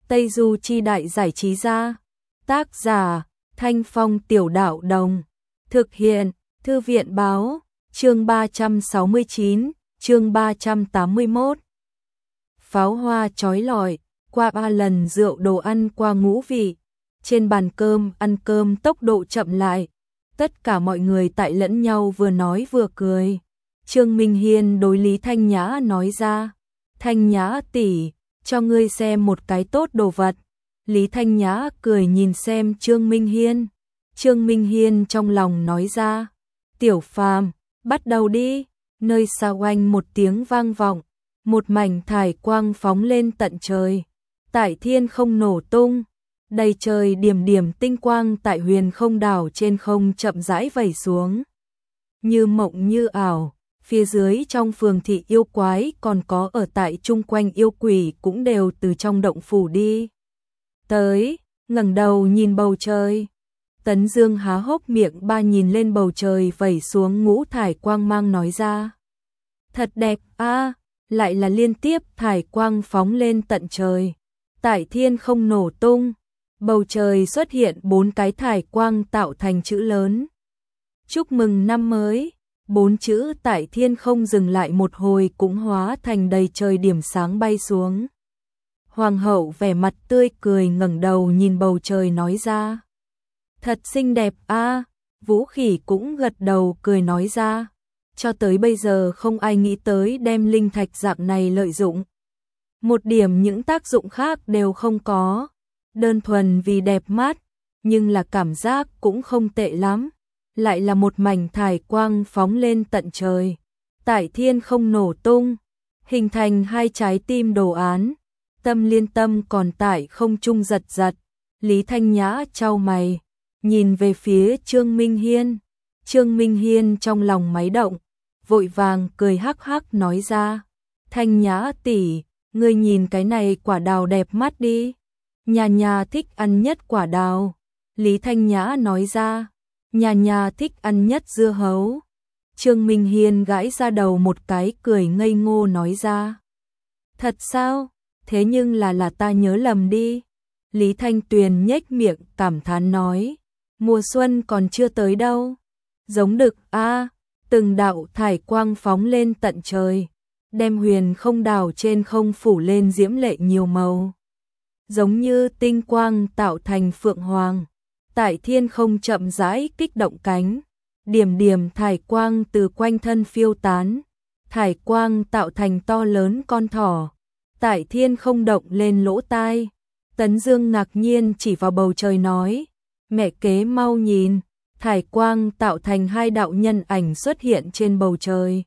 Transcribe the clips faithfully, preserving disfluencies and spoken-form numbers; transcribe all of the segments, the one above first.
Tây Du Chi Đại Giải Trí Gia. Tác giả Thanh Phong Tiểu Đạo Đồng. Thực hiện Thư viện Báo. Chương ba trăm sáu mươi chín, chương ba trăm tám mươi mốt. Pháo hoa chói lọi, qua ba lần rượu đồ ăn qua ngũ vị. Trên bàn cơm ăn cơm tốc độ chậm lại. Tất cả mọi người tại lẫn nhau vừa nói vừa cười. Trương Minh Hiên đối Lý Thanh Nhã nói ra. Thanh Nhã tỷ, cho ngươi xem một cái tốt đồ vật. Lý Thanh Nhã cười nhìn xem Trương Minh Hiên. Trương Minh Hiên trong lòng nói ra. Tiểu Phàm, bắt đầu đi. Nơi xa oanh một tiếng vang vọng. Một mảnh thải quang phóng lên tận trời. Tại thiên không nổ tung. Đầy trời điểm điểm tinh quang tại huyền không đảo trên không chậm rãi vẩy xuống. Như mộng như ảo. Phía dưới trong phường thị yêu quái còn có ở tại chung quanh yêu quỷ cũng đều từ trong động phủ đi. Tới, ngẩng đầu nhìn bầu trời. Tấn Dương há hốc miệng ba nhìn lên bầu trời vẩy xuống ngũ thải quang mang nói ra. Thật đẹp a, lại là liên tiếp thải quang phóng lên tận trời. Tại thiên không nổ tung, bầu trời xuất hiện bốn cái thải quang tạo thành chữ lớn. Chúc mừng năm mới. Bốn chữ tại thiên không dừng lại một hồi cũng hóa thành đầy trời điểm sáng bay xuống. Hoàng hậu vẻ mặt tươi cười ngẩng đầu nhìn bầu trời nói ra. Thật xinh đẹp a. Vũ Khỉ cũng gật đầu cười nói ra. Cho tới bây giờ không ai nghĩ tới đem linh thạch dạng này lợi dụng. Một điểm những tác dụng khác đều không có. Đơn thuần vì đẹp mắt, nhưng là cảm giác cũng không tệ lắm. Lại là một mảnh thải quang phóng lên tận trời. Tại thiên không nổ tung, hình thành hai trái tim đồ án. Tâm liên tâm còn tại không trung giật giật. Lý Thanh Nhã chau mày, nhìn về phía Trương Minh Hiên. Trương Minh Hiên trong lòng máy động, vội vàng cười hắc hắc nói ra. Thanh Nhã tỷ, ngươi nhìn cái này quả đào đẹp mắt đi. Nhà nhà thích ăn nhất quả đào. Lý Thanh Nhã nói ra. Nhà nhà thích ăn nhất dưa hấu. Trương Minh Hiên gãi ra đầu một cái cười ngây ngô nói ra. Thật sao? Thế nhưng là là ta nhớ lầm đi. Lý Thanh Tuyền nhếch miệng cảm thán nói. Mùa xuân còn chưa tới đâu. Giống đực a, từng đạo thải quang phóng lên tận trời. Đem huyền không đảo trên không phủ lên diễm lệ nhiều màu. Giống như tinh quang tạo thành phượng hoàng. Tại thiên không chậm rãi kích động cánh, điểm điểm thải quang từ quanh thân phiêu tán, thải quang tạo thành to lớn con thỏ, tại thiên không động lên lỗ tai. Tấn Dương ngạc nhiên chỉ vào bầu trời nói, mẹ kế mau nhìn, thải quang tạo thành hai đạo nhân ảnh xuất hiện trên bầu trời.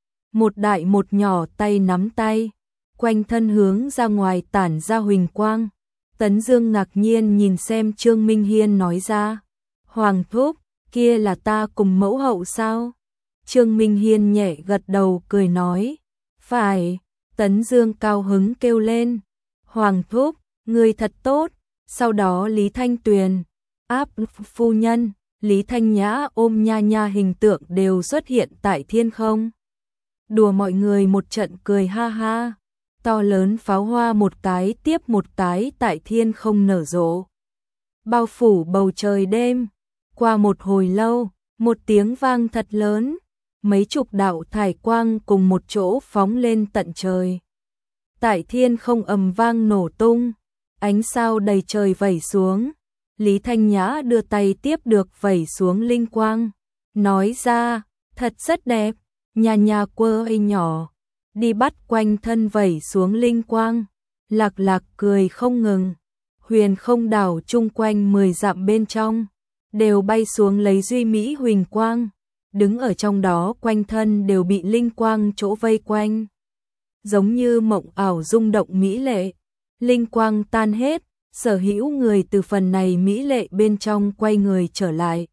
Một đại một nhỏ tay nắm tay, quanh thân hướng ra ngoài tản ra huỳnh quang. Tấn Dương ngạc nhiên nhìn xem Trương Minh Hiên nói ra. Hoàng thúc, kia là ta cùng mẫu hậu sao? Trương Minh Hiên nhẹ gật đầu cười nói. Phải, Tấn Dương cao hứng kêu lên. Hoàng thúc, người thật tốt. Sau đó Lý Thanh Tuyền, áp phu nhân, Lý Thanh Nhã ôm nha nha hình tượng đều xuất hiện tại thiên không. Đùa mọi người một trận cười ha ha. To lớn pháo hoa một cái tiếp một cái tại thiên không nở rộ. Bao phủ bầu trời đêm. Qua một hồi lâu, một tiếng vang thật lớn. Mấy chục đạo thải quang cùng một chỗ phóng lên tận trời. Tại thiên không ầm vang nổ tung. Ánh sao đầy trời vẩy xuống. Lý Thanh Nhã đưa tay tiếp được vẩy xuống linh quang. Nói ra, thật rất đẹp. Nhà nhà quơ ây nhỏ. Đi bắt quanh thân vẩy xuống linh quang. Lạc lạc cười không ngừng. Huyền không đảo chung quanh mười dặm bên trong. Đều bay xuống lấy duy mỹ huỳnh quang. Đứng ở trong đó quanh thân đều bị linh quang chỗ vây quanh. Giống như mộng ảo rung động mỹ lệ. Linh quang tan hết. Sở hữu người từ phần này mỹ lệ bên trong quay người trở lại.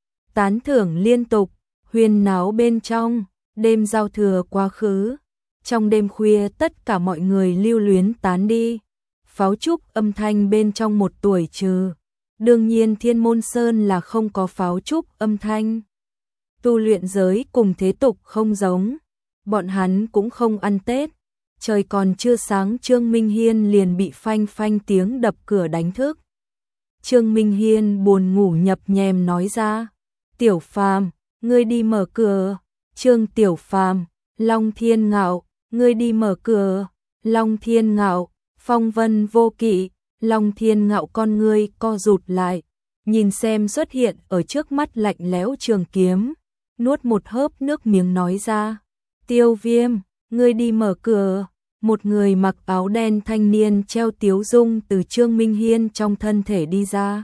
Tán thưởng liên tục. Huyên náo bên trong. Đêm giao thừa quá khứ. Trong đêm khuya tất cả mọi người lưu luyến tán đi. Pháo trúc âm thanh bên trong một tuổi trừ. Đương nhiên Thiên Môn Sơn là không có pháo trúc âm thanh. Tu luyện giới cùng thế tục không giống. Bọn hắn cũng không ăn Tết. trời còn chưa sáng Trương Minh Hiên liền bị phanh phanh tiếng đập cửa đánh thức. Trương Minh Hiên buồn ngủ nhập nhèm nói ra, Tiểu Phàm, ngươi đi mở cửa. Trương Tiểu Phàm, Long Thiên Ngạo, ngươi đi mở cửa. Long Thiên Ngạo, phong vân vô kỵ. Long Thiên Ngạo con ngươi co rụt lại, nhìn xem xuất hiện ở trước mắt lạnh lẽo trường kiếm, nuốt một hớp nước miếng nói ra, Tiêu Viêm, ngươi đi mở cửa. Một người mặc áo đen thanh niên treo tiếu dung từ Trương Minh Hiên trong thân thể đi ra.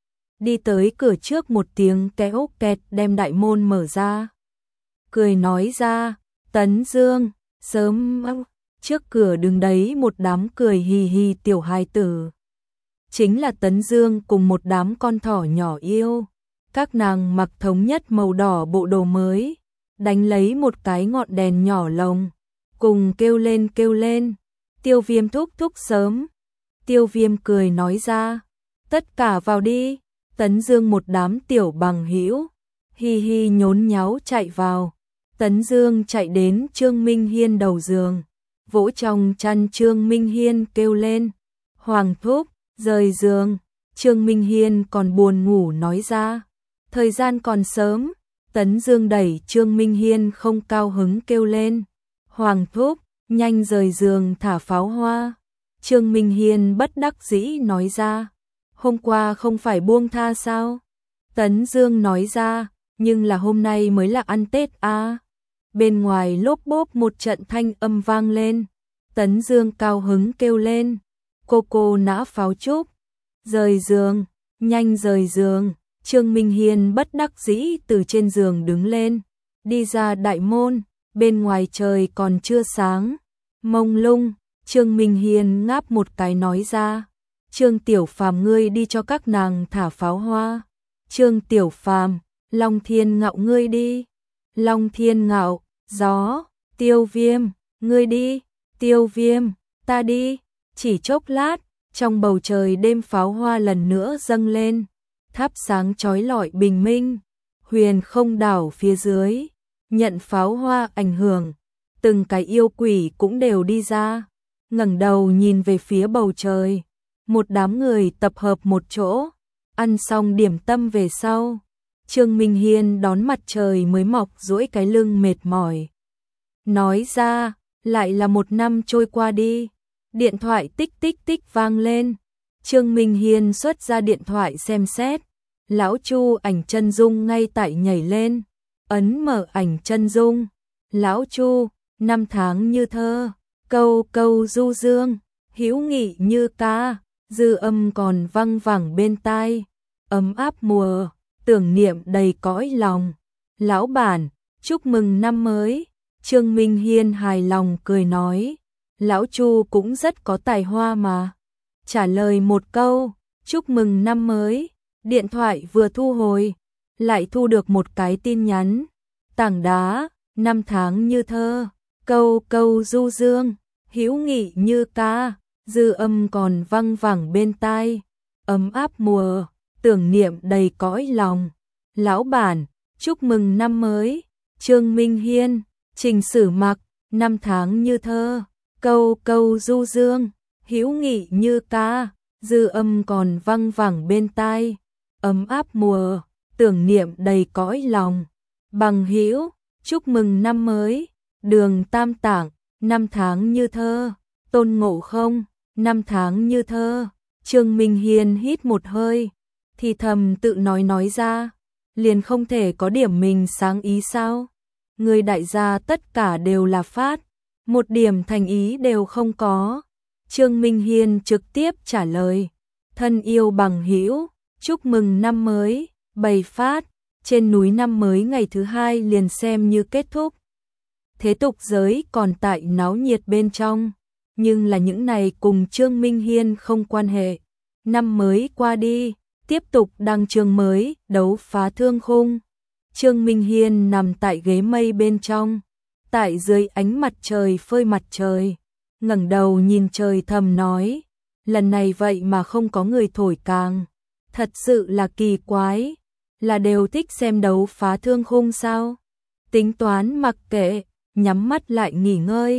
Đi tới cửa trước một tiếng kéo kẹt đem đại môn mở ra. Cười nói ra, Tấn Dương, sớm trước cửa đứng đấy một đám cười hì hì tiểu hài tử. Chính là Tấn Dương cùng một đám con thỏ nhỏ yêu. Các nàng mặc thống nhất màu đỏ bộ đồ mới, đánh lấy một cái ngọn đèn nhỏ lồng, cùng kêu lên kêu lên, Tiêu Viêm thúc thúc sớm. Tiêu Viêm cười nói ra, tất cả vào đi. Tấn Dương một đám tiểu bằng hữu hi hi nhốn nháo chạy vào. Tấn Dương chạy đến Trương Minh Hiên đầu giường, vỗ trong chăn Trương Minh Hiên kêu lên, Hoàng thúc, rời giường. Trương Minh Hiên còn buồn ngủ nói ra, thời gian còn sớm. Tấn Dương đẩy Trương Minh Hiên không cao hứng kêu lên, Hoàng thúc, nhanh rời giường thả pháo hoa. Trương Minh Hiên bất đắc dĩ nói ra, hôm qua không phải buông tha sao? Tấn Dương nói ra, nhưng là hôm nay mới là ăn Tết à. Bên ngoài lốp bốp một trận thanh âm vang lên. Tấn Dương cao hứng kêu lên, cô cô nã pháo trúc. Rời giường, nhanh rời giường. Trương Minh Hiên bất đắc dĩ từ trên giường đứng lên, đi ra đại môn. Bên ngoài trời còn chưa sáng, mông lung. Trương Minh Hiên ngáp một cái nói ra, Trương Tiểu Phàm ngươi đi cho các nàng thả pháo hoa. Trương Tiểu Phàm, Long Thiên Ngạo ngươi đi. Long Thiên Ngạo, gió. Tiêu Viêm, ngươi đi. Tiêu Viêm, ta đi. Chỉ chốc lát, trong bầu trời đêm pháo hoa lần nữa dâng lên, thắp sáng chói lọi bình minh. Huyền Không đảo phía dưới, nhận pháo hoa ảnh hưởng, từng cái yêu quỷ cũng đều đi ra, ngẩng đầu nhìn về phía bầu trời. Một đám người tập hợp một chỗ, ăn xong điểm tâm về sau, Trương Minh Hiên đón mặt trời mới mọc duỗi cái lưng mệt mỏi. Nói ra, lại là một năm trôi qua đi. Điện thoại tích tích tích vang lên. Trương Minh Hiên xuất ra điện thoại xem xét. Lão Chu ảnh chân dung ngay tại nhảy lên. Ấn mở ảnh chân dung. Lão Chu, năm tháng như thơ, câu câu du dương, hữu nghị như ca, dư âm còn văng vẳng bên tai, ấm áp mùa, tưởng niệm đầy cõi lòng. Lão bản, chúc mừng năm mới. Trương Minh Hiên hài lòng cười nói. Lão Chu cũng rất có tài hoa mà. Trả lời một câu, chúc mừng năm mới. Điện thoại vừa thu hồi, lại thu được một cái tin nhắn. Tảng đá, năm tháng như thơ, câu câu du dương, hữu nghị như ca, dư âm còn văng vẳng bên tai, ấm áp mùa, tưởng niệm đầy cõi lòng. Lão bản, chúc mừng năm mới. Trương Minh Hiên, Trình Sử Mặc, năm tháng như thơ, câu câu du dương, hữu nghị như ca, dư âm còn văng vẳng bên tai, ấm áp mùa, tưởng niệm đầy cõi lòng. Bằng hữu, chúc mừng năm mới. Đường Tam Tạng, năm tháng như thơ. Tôn Ngộ Không, năm tháng như thơ. Trương Minh Hiên hít một hơi, thì thầm tự nói nói ra, liền không thể có điểm mình sáng ý sao? Người đại gia tất cả đều là phát, một điểm thành ý đều không có. Trương Minh Hiên trực tiếp trả lời, thân yêu bằng hữu, chúc mừng năm mới. Bày phát, trên núi năm mới ngày thứ hai liền xem như kết thúc. Thế tục giới còn tại náo nhiệt bên trong, nhưng là những này cùng Trương Minh Hiên không quan hệ. Năm mới qua đi, tiếp tục đăng chương mới, đấu phá thương khung. Trương Minh Hiên nằm tại ghế mây bên trong, tại dưới ánh mặt trời phơi mặt trời, ngẩng đầu nhìn trời thầm nói, lần này vậy mà không có người thổi càng, thật sự là kỳ quái, là đều thích xem đấu phá thương khung sao? Tính toán mặc kệ, nhắm mắt lại nghỉ ngơi.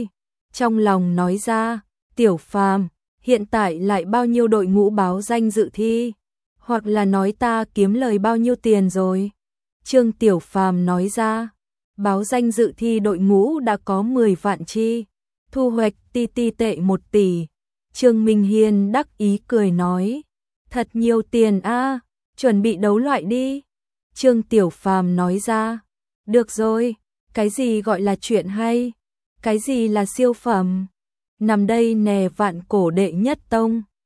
trong lòng nói ra, Tiểu Phàm, hiện tại lại bao nhiêu đội ngũ báo danh dự thi, hoặc là nói ta kiếm lời bao nhiêu tiền rồi? Trương Tiểu Phàm nói ra, báo danh dự thi đội ngũ đã có mười vạn chi, thu hoạch ti ti tệ một tỷ. Trương Minh Hiên đắc ý cười nói, thật nhiều tiền a, chuẩn bị đấu loại đi. Trương Tiểu Phàm nói ra, được rồi, cái gì gọi là chuyện hay, cái gì là siêu phẩm, nằm đây nè vạn cổ đệ nhất tông.